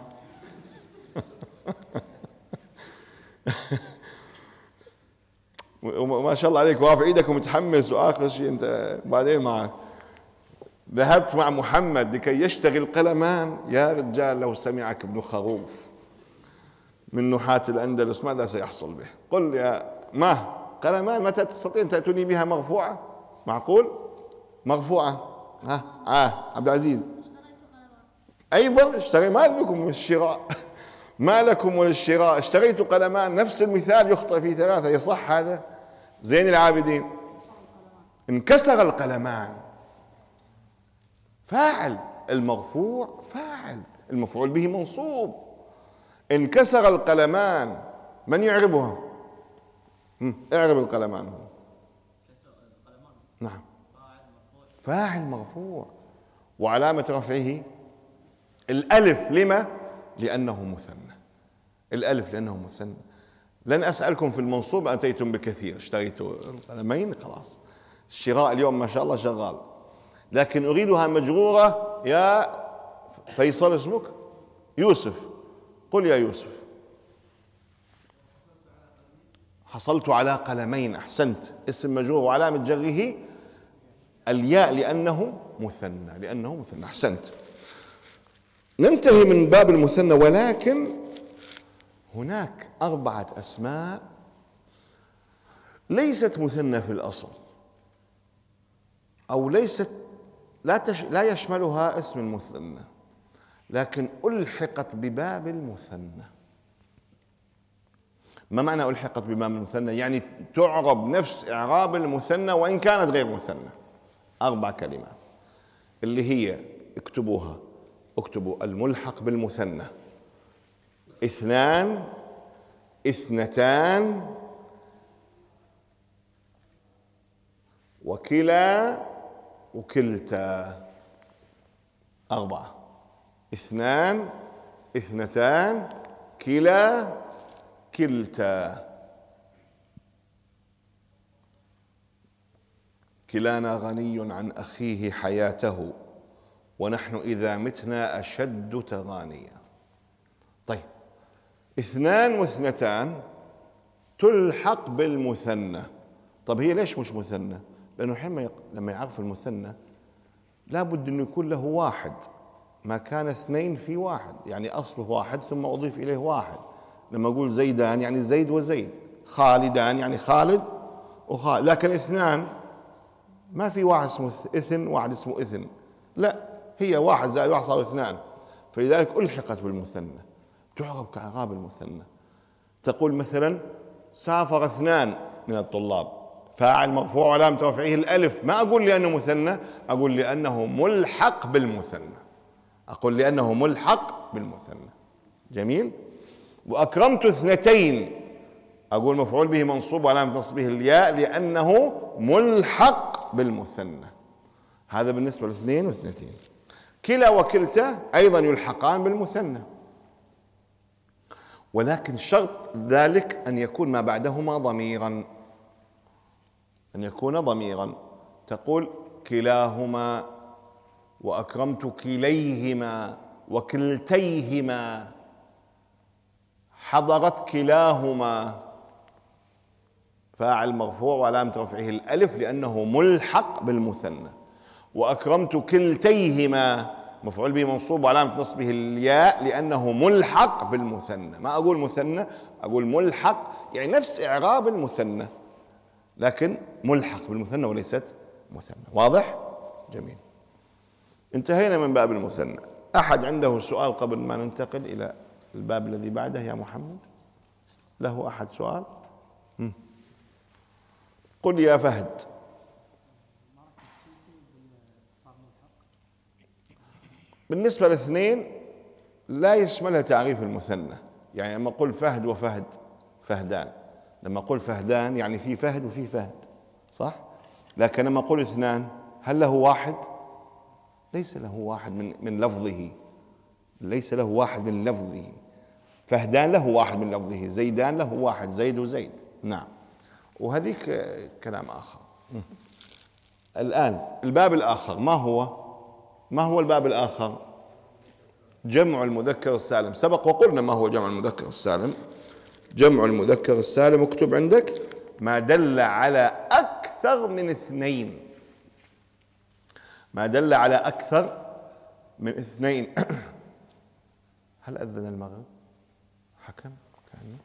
وما شاء الله عليك، رافع ايدك ومتحمس، واخر شيء انت بعدين معك. ذهبت مع محمد لكي يشتغل قلمان. يا رجال لو سمعك ابن خروف من نحاة الأندلس ماذا سيحصل به؟ قل يا ما قلمان، متى تستطيع أن تأتوني بها مرفوعة؟ معقول؟ مرفوعة. ها آه عبد العزيز. أيضا اشتري، ما لكم الشراء، ما لكم وللشراء، اشتريت قلمان. نفس المثال يخطئ في ثلاثة، يصح هذا؟ زين العابدين. انكسر القلمان، فاعل، المرفوع فاعل، المفعول به منصوب. انكسر القلمان، من يعربها؟ اعرب القلمان. نعم، فاعل مرفوع، وعلامة رفعه الألف. لما؟ لأنه مثنى. الألف لأنه مثنى. لن أسألكم في المنصوب، أتيتم بكثير، اشتريتوا القلمين خلاص، الشراء اليوم ما شاء الله شغال، لكن أريدها مجرورة. يا فيصل اسمك؟ يوسف. قل يا يوسف. حصلت على قلمين. أحسنت، اسم مجرور وعلامة جره الياء لأنه مثنى، لأنه مثنى. أحسنت. ننتهي من باب المثنى، ولكن هناك أربعة أسماء ليست مثنى في الأصل، أو ليست لا تش لا يشملها اسم المثنى، لكن ألحقت بباب المثنى. ما معنى ألحقت بباب المثنى؟ يعني تعرب نفس إعراب المثنى وإن كانت غير مثنى. أربع كلمات اللي هي، اكتبوها، اكتبوا الملحق بالمثنى: اثنان، اثنتان، وكلا، وكلتا. أربعة: اثنان، اثنتان، كلا، كلتا. كلانا غني عن أخيه حياته، ونحن إذا متنا أشد تغانيا. طيب، اثنان واثنتان تلحق بالمثنى. طب هي ليش مش مثنى؟ لأنه حين لما يعرف المثنى لابد أنه يكون له واحد، ما كان اثنين في واحد، يعني أصله واحد ثم أضيف إليه واحد. لما أقول زيدان يعني زيد وزيد، خالدان يعني خالد وخالد. لكن اثنان ما في واحد اسمه اثن واحد اسمه اثن، لا، هي واحد زائد واحد صار اثنان، فلذلك ألحقت بالمثنى، تعرب كإعراب المثنى. تقول مثلا سافر اثنان من الطلاب، فاعل مرفوع وعلامة رفعه الألف. ما أقول لأنه مثنى، أقول لأنه ملحق بالمثنى، أقول لأنه ملحق بالمثنى. جميل. وأكرمت اثنتين، أقول مفعول به منصوب وعلامة نصبه الياء لأنه ملحق بالمثنى. هذا بالنسبة لاثنين واثنتين. كلا وكلتا أيضا يلحقان بالمثنى، ولكن شرط ذلك أن يكون ما بعدهما ضميرا، أن يكون ضميرا. تقول كلاهما وأكرمت كليهما وكلتيهما، حضرت كلاهما، فاعل مرفوع وعلامة رفعه الألف لأنه ملحق بالمثنى. وأكرمت كلتيهما مفعول به منصوب وعلامة نصبه الياء لأنه ملحق بالمثنى. ما أقول مثنى، أقول ملحق، يعني نفس إعراب المثنى لكن ملحق بالمثنى وليست مثنى. واضح؟ جميل. انتهينا من باب المثنى. أحد عنده سؤال قبل ما ننتقل إلى الباب الذي بعده يا محمد؟ له أحد سؤال؟ م. قل يا فهد. بالنسبة للاثنين لا يشملها تعريف المثنى، يعني لما أقول فهد وفهد فهدان، لما أقول فهدان يعني في فهد وفي فهد، صح؟ لكن لما أقول اثنان هل له واحد؟ ليس له واحد من من لفظه، ليس له واحد من لفظه. فهدان له واحد من لفظه، زيدان له واحد، زيد وزيد، نعم. وهذيك كلام آخر. الآن الباب الآخر ما هو؟ ما هو الباب الآخر؟ جمع المذكر السالم. سبق وقلنا ما هو جمع المذكر السالم. جمع المذكر السالم اكتب عندك ما دل على أكثر من اثنين، ما دل على أكثر من اثنين. هل أذن المغرب؟ حكم كأنه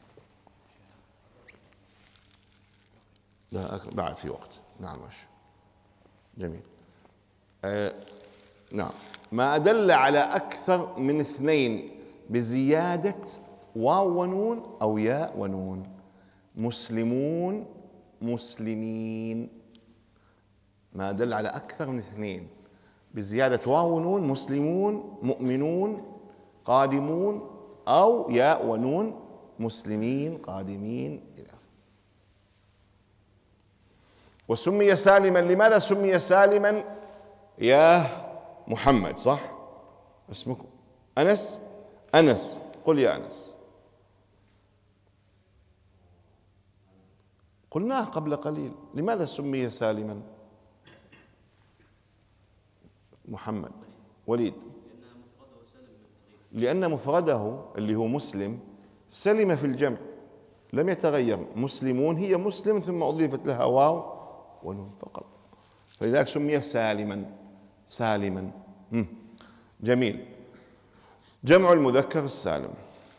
لا بعد في وقت. نعم ماشي جميل. آه نعم. ما دل على أكثر من اثنين بزيادة واو ونون أو ياء ونون. مسلمون، مسلمين. ما دل على أكثر من اثنين بزيادة واو ونون، مسلمون، مؤمنون، قادمون، أو ياء ونون، مسلمين، قادمين. وسمي سالما. لماذا سمي سالما يا محمد؟ صح؟ اسمك أنس؟ أنس، قل يا أنس. قلناه قبل قليل. لماذا سمي سالما محمد؟ وليد. لأن مفرده اللي هو مسلم سلم في الجمع، لم يتغير. مسلمون هي مسلم ثم أضيفت لها واو ونون فقط، فلذلك سمي سالما. سالما. مم. جميل. جمع المذكر السالم.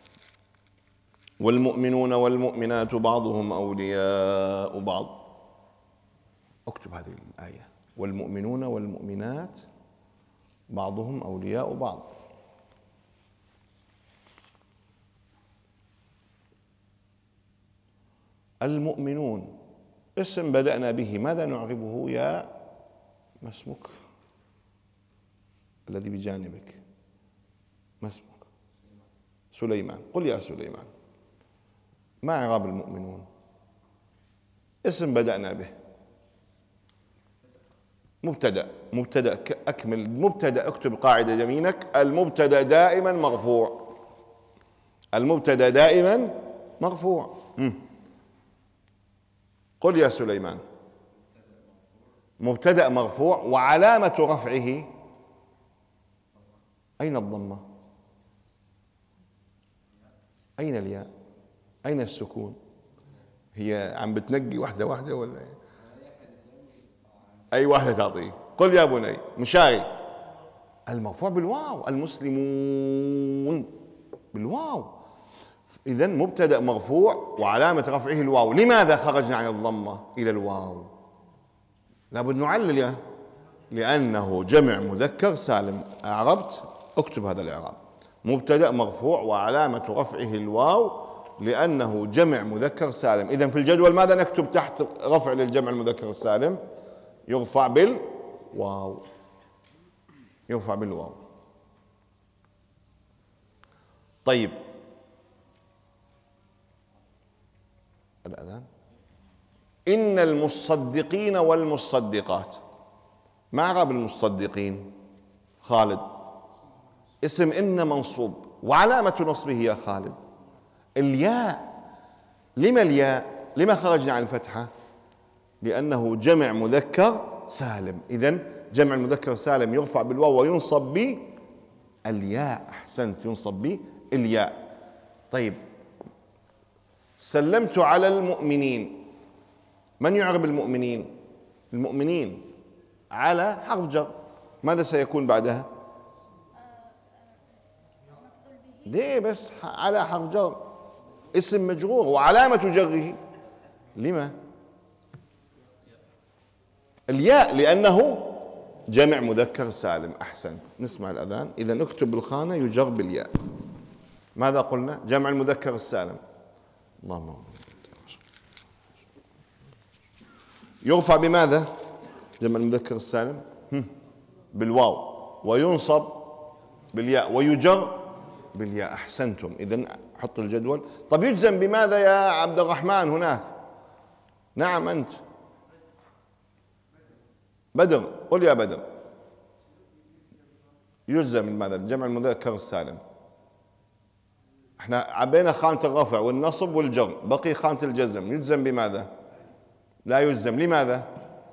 والمؤمنون والمؤمنات بعضهم أولياء بعض. اكتب هذه الآية. والمؤمنون والمؤمنات بعضهم أولياء بعض. المؤمنون اسم بدأنا به، ماذا نعربه يا ما اسمك الذي بجانبك؟ ما اسمك؟ سليمان. قل يا سليمان ما إعراب المؤمنون؟ اسم بدأنا به، مبتدأ. مبتدأ أكمل مبتدأ. اكتب قاعدة يمينك، المبتدأ دائما مرفوع. المبتدأ دائما مرفوع. مم. قل يا سليمان. مبتدأ مرفوع وعلامة رفعه أين الضمة؟ أين الياء؟ أين السكون؟ هي عم بتنقي واحدة واحدة ولا ايه؟ أي واحدة تعطيه. قل يا بني. مشاري. المرفوع بالواو. المسلمون بالواو. إذن مبتدأ مرفوع وعلامة رفعه الواو. لماذا خرجنا عن الضمة إلى الواو؟ لابد نعلل يا لأنه جمع مذكر سالم. أعربت؟ اكتب هذا الإعراب. مبتدأ مرفوع وعلامة رفعه الواو لأنه جمع مذكر سالم. إذن في الجدول ماذا نكتب تحت رفع للجمع المذكر السالم؟ يرفع بالواو. يرفع بالواو. طيب الأذان. إن المصدقين والمصدقات. ما إعراب المصدقين؟ خالد. اسم إن منصوب، وعلامة نصبه يا خالد الياء. لما الياء؟ لما خرجنا عن الفتحة؟ لأنه جمع مذكر سالم. إذن جمع المذكر سالم يرفع بالواو وينصب بالياء. أحسنت، ينصب بالياء. طيب، سلمت على المؤمنين. من يعرب المؤمنين؟ المؤمنين على حرف جر، ماذا سيكون بعدها؟ ليه بس على حرف جر؟ اسم مجرور وعلامة جره لما؟ الياء، لأنه جمع مذكر سالم. أحسن، نسمع الأذان. إذا اكتب بالخانة يجر بالياء. ماذا قلنا؟ جمع المذكر السالم. اللهم يرفع بماذا؟ جمع المذكر السالم بالواو، وينصب بالياء، ويجر بالياء. أحسنتم. إذن حط الجدول. طب يجزم بماذا يا عبد الرحمن هناك؟ نعم أنت بدر، قل يا بدر. يجزم بماذا؟ جمع المذكر السالم. احنا عبينا خانة الرفع والنصب والجر، بقي خانة الجزم. يجزم بماذا؟ لا يجزم. لماذا؟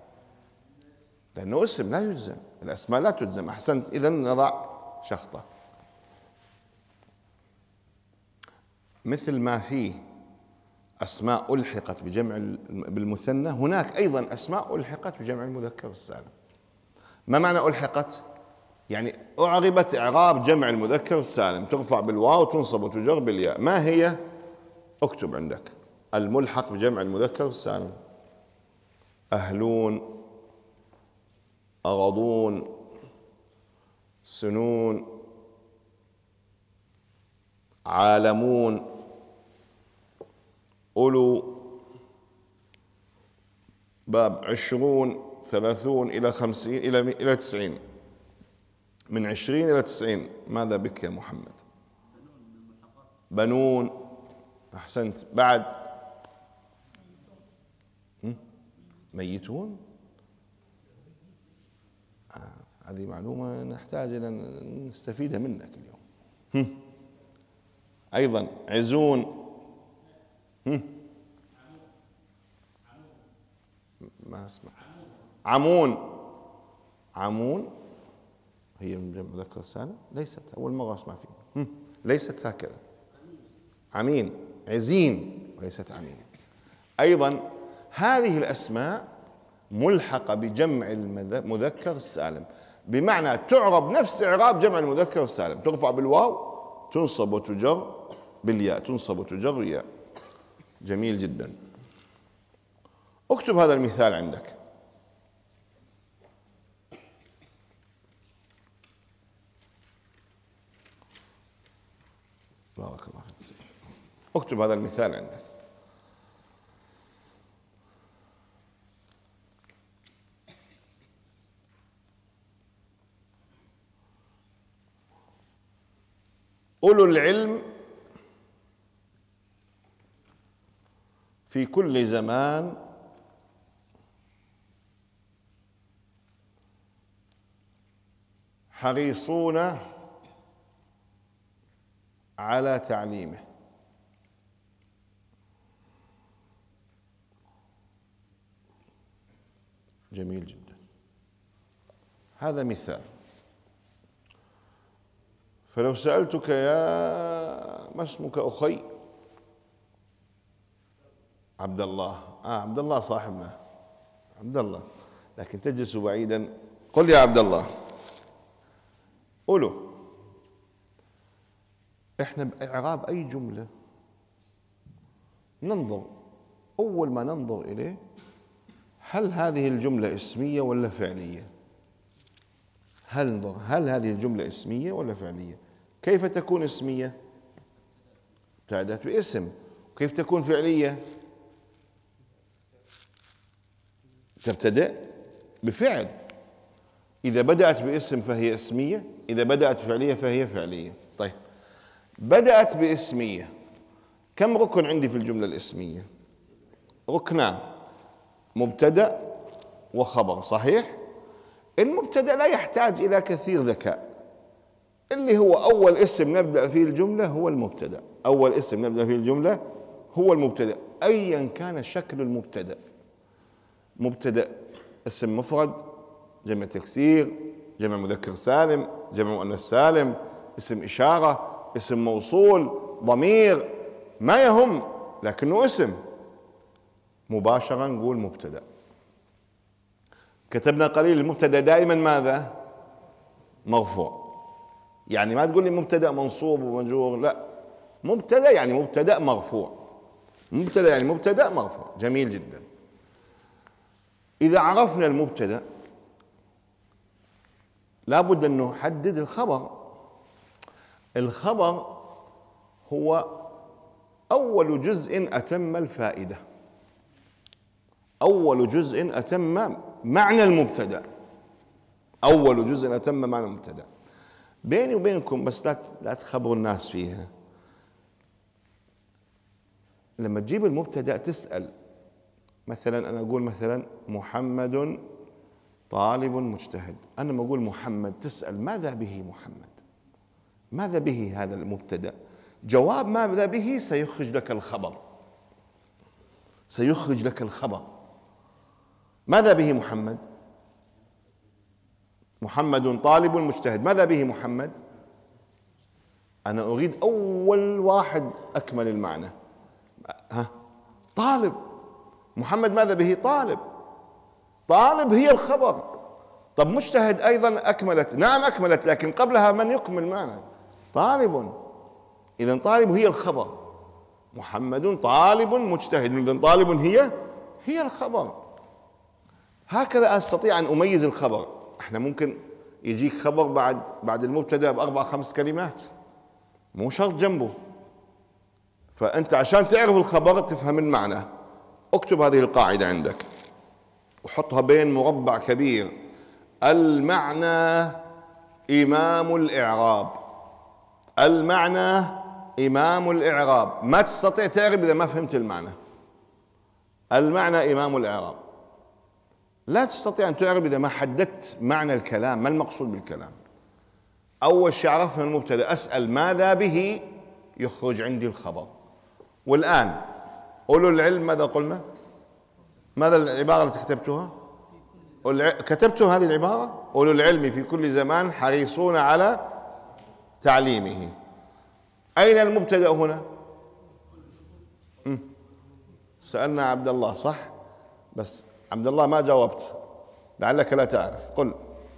لأنه اسم لا يجزم، الأسماء لا تجزم. أحسنت. إذن نضع شخطة. مثل ما فيه أسماء ألحقت بجمع بالمثنى، هناك أيضا أسماء ألحقت بجمع المذكر السالم. ما معنى ألحقت؟ يعني أعربت إعراب جمع المذكر السالم، ترفع بالواو وتنصب وتجر بالياء. ما هي؟ اكتب عندك الملحق بجمع المذكر السالم: أهلون، أرضون، سنون، عالمون، أولو، باب عشرون، ثلاثون إلى خمسين إلى إلى تسعين، من عشرين إلى تسعين. ماذا بك يا محمد؟ بنون. أحسنت. بعد ميتون. آه. هذه معلومة نحتاج إلى نستفيدها منك اليوم. أيضا عزون. ما اسمع. عمون. عمون هي من جمع مذكر سالم؟ ليست، أول مرة أسمع فيه. ليست هكذا. عمين. عزين وليست عمين. أيضا هذه الأسماء ملحقة بجمع المذكر السالم، بمعنى تعرب نفس إعراب جمع المذكر السالم، ترفع بالواو، تنصب وتجر بالياء، تنصب وتجر بالياء. جميل جدا. اكتب هذا المثال عندك. بارك الله فيك. اكتب هذا المثال عندك. أولو العلم في كل زمان حريصون على تعليمه. جميل جدا. هذا مثال. فلو سألتك يا ما اسمك أخي؟ عبد الله. آه عبد الله صاحبنا، عبد الله، لكن تجلس بعيدا. قل يا عبد الله. قولوا. احنا بإعراب أي جملة ننظر، أول ما ننظر إليه هل هذه الجملة اسمية ولا فعلية؟ هل ننظر هل هذه الجملة اسمية ولا فعلية؟ كيف تكون اسمية؟ ابتدأت باسم. كيف تكون فعلية؟ تبتدأ بفعل. إذا بدأت باسم فهي اسمية، إذا بدأت فعلية فهي فعلية. طيب، بدأت باسمية. كم ركن عندي في الجملة الاسمية؟ ركنان: مبتدأ وخبر. صحيح؟ المبتدأ لا يحتاج إلى كثير ذكاء، اللي هو أول اسم نبدأ فيه الجملة هو المبتدأ. أول اسم نبدأ فيه الجملة هو المبتدأ أيا كان شكل المبتدأ. مبتدأ اسم مفرد، جمع تكسير، جمع مذكر سالم، جمع مؤنث سالم، اسم إشارة، اسم موصول، ضمير، ما يهم، لكنه اسم. مباشرة نقول مبتدأ. كتبنا قليل، المبتدأ دائما ماذا؟ مرفوع. يعني ما تقول لي مبتدأ منصوب ومجرور، لا، مبتدأ يعني مبتدأ مرفوع. مبتدأ يعني مبتدأ مرفوع. جميل جدا. إذا عرفنا المبتدأ لابد أن نحدد الخبر. الخبر هو أول جزء أتم الفائدة، أول جزء أتم معنى المبتدأ، أول جزء أتم معنى المبتدأ. بيني وبينكم بس لا لا تخبروا الناس فيها. لما تجيب المبتدأ تسأل، مثلا أنا أقول مثلا محمد طالب مجتهد. أنا لما أقول محمد تسأل ماذا به محمد؟ ماذا به هذا المبتدأ؟ جواب ماذا به سيخرج لك الخبر، سيخرج لك الخبر. ماذا به محمد؟ محمد طالب مجتهد. ماذا به محمد؟ أنا أريد أول واحد أكمل المعنى. ها، طالب. محمد ماذا به؟ طالب. طالب هي الخبر. طب مجتهد أيضا أكملت، نعم أكملت، لكن قبلها من يكمل معنى؟ طالب. إذا طالب هي الخبر. محمد طالب مجتهد، إذا طالب هي هي الخبر. هكذا أستطيع أن أميز الخبر. احنا ممكن يجيك خبر بعد بعد المبتدأ بأربع خمس كلمات، مو شرط جنبه. فأنت عشان تعرف الخبر تفهم المعنى، اكتب هذه القاعدة عندك وحطها بين مربع كبير: المعنى إمام الإعراب. المعنى إمام الإعراب. ما تستطيع تعرف إذا ما فهمت المعنى. المعنى إمام الإعراب. لا تستطيع أن تعرف إذا ما حددت معنى الكلام، ما المقصود بالكلام. أول شيء عرفنا المبتدأ، أسأل ماذا به، يخرج عندي الخبر. والآن أولو العلم ماذا قلنا؟ ماذا العبارة التي كتبتها؟ كتبت هذه العبارة: أولو العلم في كل زمان حريصون على تعليمه. أين المبتدأ هنا؟ سألنا عبد الله، صح؟ بس عبد الله ما جاوبت، لعلك لا تعرف. قل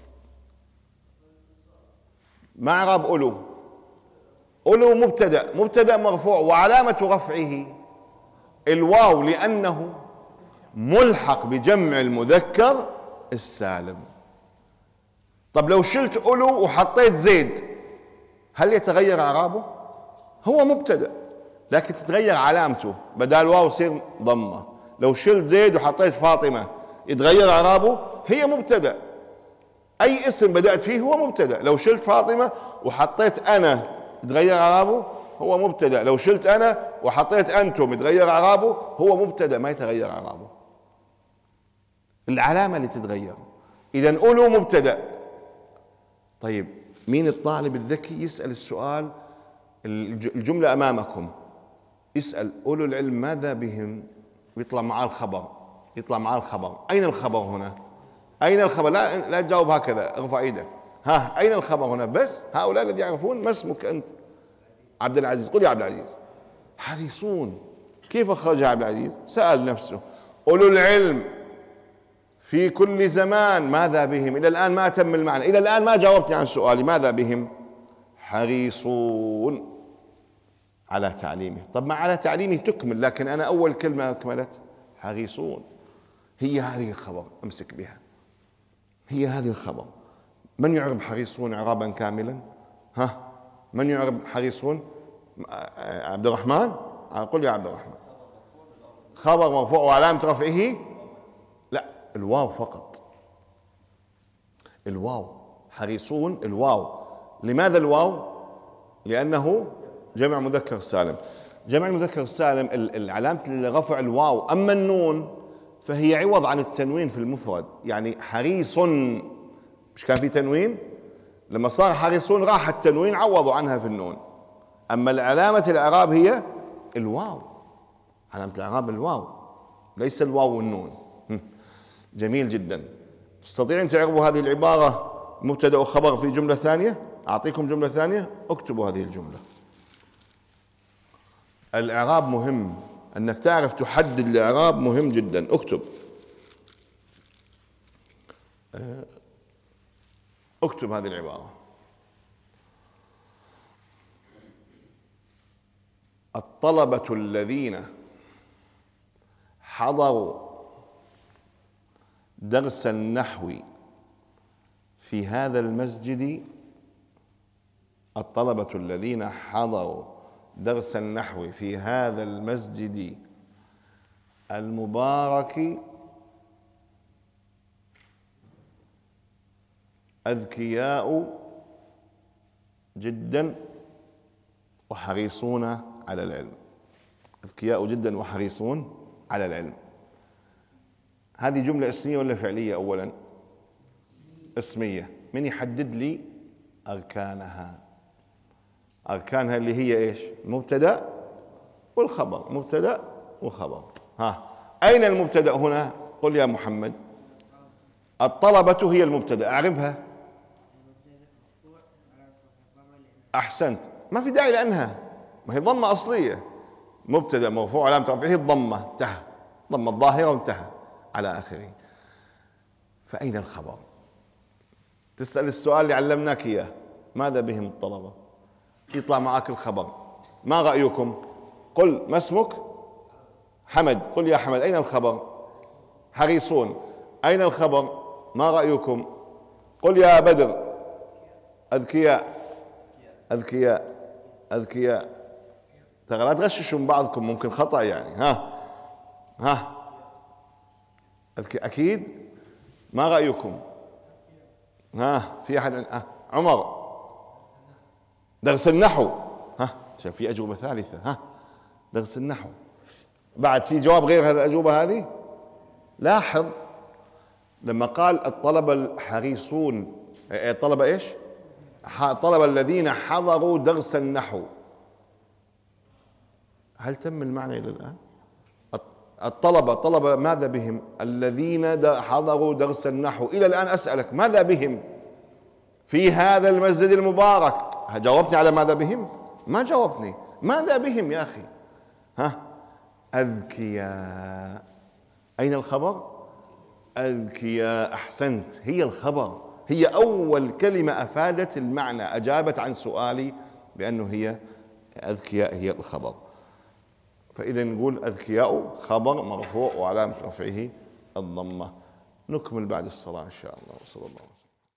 ما إعراب أولو؟ أولو مبتدأ، مبتدأ مرفوع، وعلامة رفعه الواو لأنه ملحق بجمع المذكر السالم. طب لو شلت أولو وحطيت زيد هل يتغير إعرابه؟ هو مبتدأ لكن تتغير علامته، بدال واو يصير ضمة. لو شلت زيد وحطيت فاطمة يتغير إعرابه؟ هي مبتدأ. أي اسم بدأت فيه هو مبتدأ. لو شلت فاطمة وحطيت أنا يتغير إعرابه؟ هو مبتدأ. لو شلت أنا وحطيت أنتم يتغير إعرابه؟ هو مبتدأ ما يتغير إعرابه، العلامة اللي تتغير. إذن أولو مبتدأ. طيب مين الطالب الذكي يسأل السؤال؟ الجملة أمامكم، يسأل أولو العلم ماذا بهم، ويطلع معاه الخبر. يطلع معاه الخبر. أين الخبر هنا؟ أين الخبر؟ لا لا تجاوب هكذا، ارفع ايدك. ها، أين الخبر هنا؟ بس هؤلاء الذين يعرفون. ما اسمك أنت؟ عبد العزيز. قل يا عبد العزيز. حريصون. كيف أخرجها عبد العزيز؟ سأل نفسه: أولو العلم في كل زمان ماذا بهم؟ إلى الآن ما أتم المعنى، إلى الآن ما جاوبتني عن سؤالي ماذا بهم؟ حريصون على تعليمه. طب ما على تعليمه تكمل، لكن أنا أول كلمة أكملت حريصون. هي هذه الخبر، أمسك بها، هي هذه الخبر. من يعرب حريصون إعرابا كاملا؟ ها، من يعرب حريصون؟ عبد الرحمن. قل يا عبد الرحمن. خبر مرفوع وعلامة رفعه لا الواو فقط. الواو. حريصون الواو. لماذا الواو؟ لأنه جمع مذكر سالم. جمع المذكر السالم العلامة رفع الواو. أما النون فهي عوض عن التنوين في المفرد. يعني حريص مش كان في تنوين؟ لما صار حريصون راح التنوين عوضوا عنها في النون. أما علامة الإعراب هي الواو، علامة الإعراب الواو ليس الواو والنون. جميل جدا. تستطيعون تعربوا هذه العبارة مبتدأ وخبر في جملة ثانية؟ أعطيكم جملة ثانية، اكتبوا هذه الجملة. الإعراب مهم، أنك تعرف تحدد الإعراب مهم جدا. اكتب اكتب هذه العبارة: الطلبة الذين حضروا درس النحو في هذا المسجد الطلبة الذين حضروا درس النحو في هذا المسجد المبارك أذكياء جدا وحريصون على العلم. أذكياء جدا وحريصون على العلم. هذه جملة اسمية ولا فعلية؟ أولا اسمية. من يحدد لي أركانها؟ أركانها اللي هي إيش؟ المبتدأ والخبر. مبتدأ وخبر. ها، أين المبتدأ هنا؟ قل يا محمد. الطلبة هي المبتدأ، أعربها. أحسنت، ما في داعي لأنها ما هي ضمة أصلية. مبتدأ مرفوع علامة رفعه الضمة، انتهى، ضمة الظاهرة وانتهى على آخره. فأين الخبر؟ تسأل السؤال اللي علمناك إياه: ماذا بهم الطلبة؟ يطلع معك الخبر. ما رأيكم؟ قل ما اسمك؟ حمد. قل يا حمد أين الخبر؟ حريصون. أين الخبر؟ ما رأيكم؟ قل يا بدر. أذكياء. أذكياء أذكياء. ترى لا تغششوا من بعضكم، ممكن خطأ يعني. ها ها أذكياء أكيد. ما رأيكم؟ ها في أحد؟ ها عمر. درس النحو. ها شوف في أجوبة ثالثة. ها درس النحو. بعد في جواب غير هذه الأجوبة هذه؟ لاحظ لما قال الطلبة الحريصون، الطلبة ايش؟ الطلبة الذين حضروا درس النحو. هل تم المعنى إلى الآن؟ الطلبة طلبة ماذا بهم؟ الذين حضروا درس النحو. إلى الآن أسألك ماذا بهم في هذا المسجد المبارك؟ جاوبتني على ماذا بهم؟ ما جاوبتني. ماذا بهم يا أخي؟ ها أذكياء. أين الخبر؟ أذكياء. أحسنت، هي الخبر، هي أول كلمة أفادت المعنى، أجابت عن سؤالي بأنه هي أذكياء هي الخبر. فإذا نقول أذكياء خبر مرفوع وعلامة رفعه الضمة. نكمل بعد الصلاة إن شاء الله. وصلى الله عليه وسلم.